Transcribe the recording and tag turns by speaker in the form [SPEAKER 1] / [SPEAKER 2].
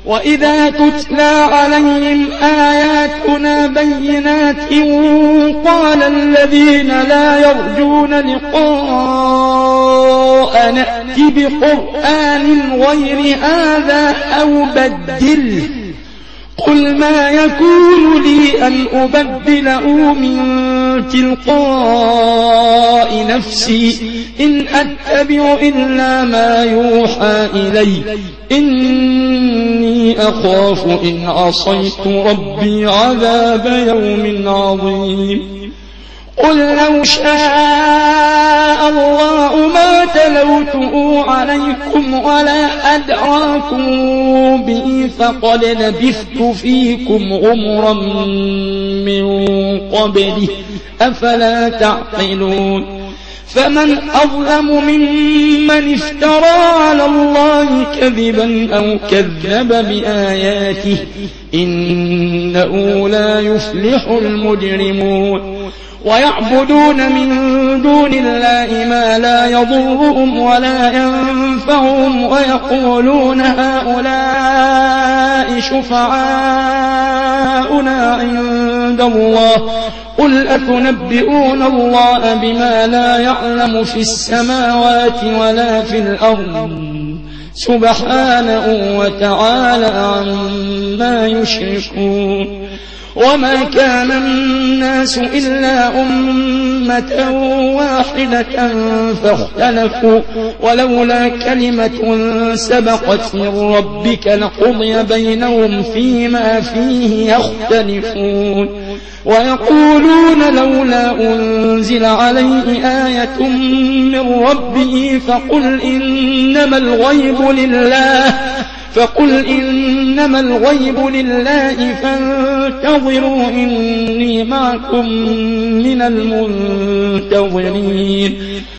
[SPEAKER 1] وإذا تتلى عليهم آياتنا بينات قال الذين لا يرجون لقاء نأت بقرآن غير هذا أو بدله قل ما يكون لي أن أبدله من تلقاء نفسي إن أتبع إلا ما يوحى إلي إني أخاف إن عصيت ربي عذاب يوم عظيم قل لو شاء الله ما تلوته عليكم ولا أدراكم به فقد لبثت فيكم عمرا من قبله أفلا تعقلون فمن أظلم ممن افترى على الله كذبا أو كذب بآياته إنه لا يفلح المجرمون ويعبدون من دون الله ما لا يضرهم ولا ينفعهم ويقولون هؤلاء شفعاؤنا عند الله قل أتنبئون الله بما لا يعلم في السماوات ولا في الأرض سبحانه وتعالى عما يشركون وما كان الناس إلا أمة واحدة فاختلفوا ولولا كلمة سبقت من ربك لقضي بينهم فيما فيه يختلفون ويقولون لولا أنزل عليه آية من ربه فقل إنما الغيب لله فانتظروا إني معكم من المنتظرين